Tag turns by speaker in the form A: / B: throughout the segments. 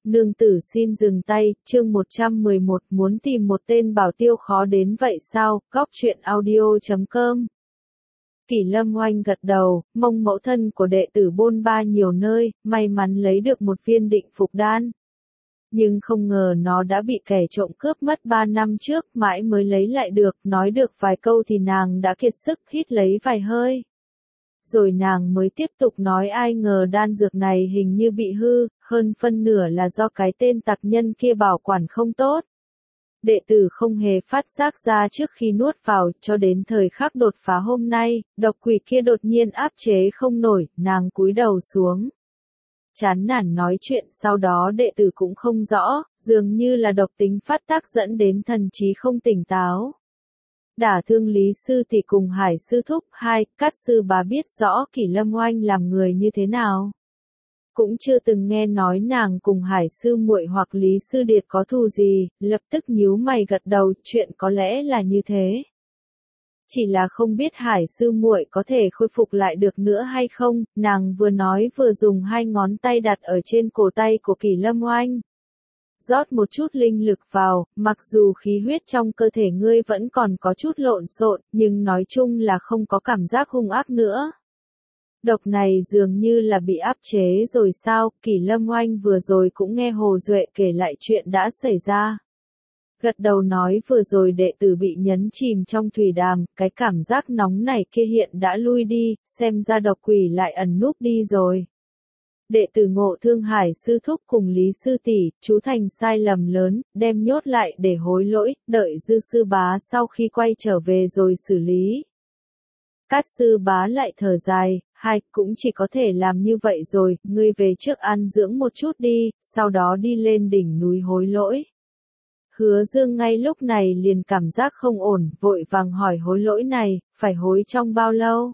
A: Nương tử xin dừng tay, chương 111 muốn tìm một tên bảo tiêu khó đến vậy sao, góc truyện audio.com. Kỷ Lâm Oanh gật đầu, mong mẫu thân của đệ tử bôn ba nhiều nơi, may mắn lấy được một viên định phục đan. Nhưng không ngờ nó đã bị kẻ trộm cướp mất 3 năm trước, mãi mới lấy lại được, nói được vài câu thì nàng đã kiệt sức hít lấy vài hơi. Rồi nàng mới tiếp tục nói ai ngờ đan dược này hình như bị hư, hơn phân nửa là do cái tên tặc nhân kia bảo quản không tốt. Đệ tử không hề phát giác ra trước khi nuốt vào, cho đến thời khắc đột phá hôm nay, độc quỷ kia đột nhiên áp chế không nổi, nàng cúi đầu xuống. Chán nản nói chuyện sau đó đệ tử cũng không rõ, dường như là độc tính phát tác dẫn đến thần trí không tỉnh táo. Đả thương Lý Sư Tỷ cùng Hải Sư Thúc, Cát Sư Bá biết rõ Kỷ Lâm Oanh làm người như thế nào. Cũng chưa từng nghe nói nàng cùng Hải Sư muội hoặc Lý Sư Điệt có thù gì, lập tức nhíu mày gật đầu, chuyện có lẽ là như thế. Chỉ là không biết Hải Sư muội có thể khôi phục lại được nữa hay không, nàng vừa nói vừa dùng hai ngón tay đặt ở trên cổ tay của Kỷ Lâm Oanh. Rót một chút linh lực vào, mặc dù khí huyết trong cơ thể ngươi vẫn còn có chút lộn xộn, nhưng nói chung là không có cảm giác hung ác nữa. Độc này dường như là bị áp chế rồi sao, Kỷ Lâm Oanh vừa rồi cũng nghe Hồ Duệ kể lại chuyện đã xảy ra. Gật đầu nói vừa rồi đệ tử bị nhấn chìm trong thủy đàm, cái cảm giác nóng này kia hiện đã lui đi, xem ra độc quỷ lại ẩn núp đi rồi. Đệ tử Ngộ Thương Hải Sư Thúc cùng Lý Sư Tỷ, chú thành sai lầm lớn, đem nhốt lại để hối lỗi, đợi Dư Sư Bá sau khi quay trở về rồi xử lý. Cát Sư Bá lại thở dài, cũng chỉ có thể làm như vậy rồi, ngươi về trước ăn dưỡng một chút đi, sau đó đi lên đỉnh núi hối lỗi. Hứa Dương ngay lúc này liền cảm giác không ổn, vội vàng hỏi hối lỗi này, phải hối trong bao lâu?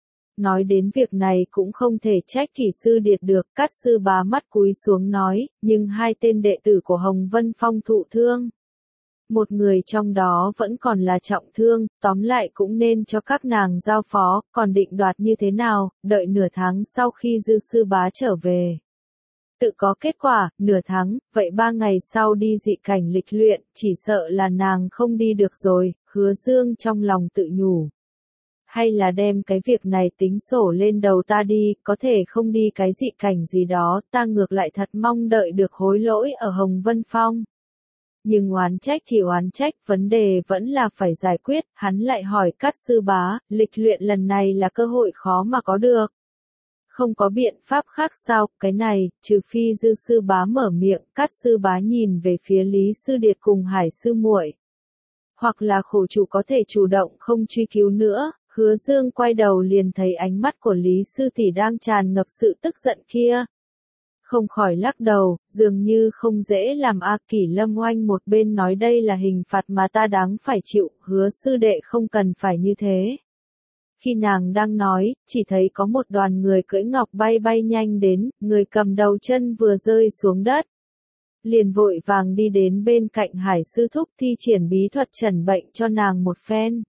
A: Nói đến việc này cũng không thể trách Kỷ Sư Điệt được, Cát Sư Bá mắt cúi xuống nói, nhưng hai tên đệ tử của Hồng Vân Phong thụ thương. Một người trong đó vẫn còn là trọng thương, tóm lại cũng nên cho các nàng giao phó, còn định đoạt như thế nào, đợi nửa tháng sau khi Dư Sư Bá trở về. Tự có kết quả, nửa tháng, vậy 3 ngày sau đi dị cảnh lịch luyện, chỉ sợ là nàng không đi được rồi, Hứa Dương trong lòng tự nhủ. Hay là đem cái việc này tính sổ lên đầu ta đi, có thể không đi cái dị cảnh gì đó, ta ngược lại thật mong đợi được hối lỗi ở Hồng Vân Phong. Nhưng oán trách thì oán trách, vấn đề vẫn là phải giải quyết, hắn lại hỏi Cát Sư Bá, lịch luyện lần này là cơ hội khó mà có được. Không có biện pháp khác sao, cái này, trừ phi Dư Sư Bá mở miệng, Cát Sư Bá nhìn về phía Lý Sư Điệt cùng Hải Sư muội. Hoặc là khổ chủ có thể chủ động không truy cứu nữa. Hứa Dương quay đầu liền thấy ánh mắt của Lý Sư Tỷ đang tràn ngập sự tức giận kia. Không khỏi lắc đầu, dường như không dễ làm Kỷ Lâm Oanh một bên nói đây là hình phạt mà ta đáng phải chịu, Hứa sư đệ không cần phải như thế. Khi nàng đang nói, chỉ thấy có một đoàn người cưỡi ngọc bay bay nhanh đến, người cầm đầu chân vừa rơi xuống đất. Liền vội vàng đi đến bên cạnh Hải Sư Thúc thi triển bí thuật trần bệnh cho nàng một phen.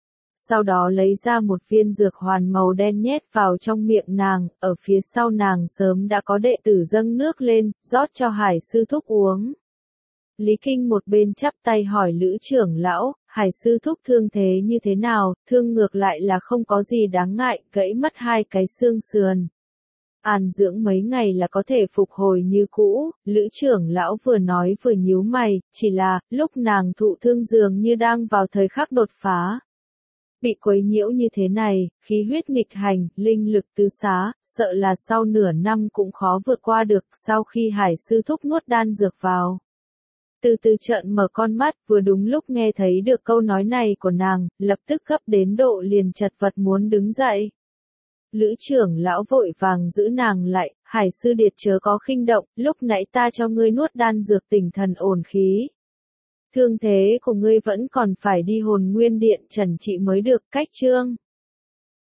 A: Sau đó lấy ra một viên dược hoàn màu đen nhét vào trong miệng nàng, ở phía sau nàng sớm đã có đệ tử dâng nước lên, rót cho Hải Sư Thúc uống. Lý Kinh một bên chắp tay hỏi Lữ trưởng lão, Hải Sư Thúc thương thế như thế nào, thương ngược lại là không có gì đáng ngại, gãy mất 2 cái xương sườn. An dưỡng mấy ngày là có thể phục hồi như cũ, Lữ trưởng lão vừa nói vừa nhíu mày, chỉ là, lúc nàng thụ thương dường như đang vào thời khắc đột phá. Bị quấy nhiễu như thế này, khí huyết nghịch hành, linh lực tứ xá, sợ là sau nửa năm cũng khó vượt qua được, sau khi Hải Sư Thúc nuốt đan dược vào. Từ từ trợn mở con mắt, vừa đúng lúc nghe thấy được câu nói này của nàng, lập tức gấp đến độ liền chật vật muốn đứng dậy. Lữ trưởng lão vội vàng giữ nàng lại, Hải Sư Điệt chớ có khinh động, lúc nãy ta cho ngươi nuốt đan dược tỉnh thần ổn khí. Thương thế của ngươi vẫn còn phải đi Hồn Nguyên Điện trần trị mới được, cách chương.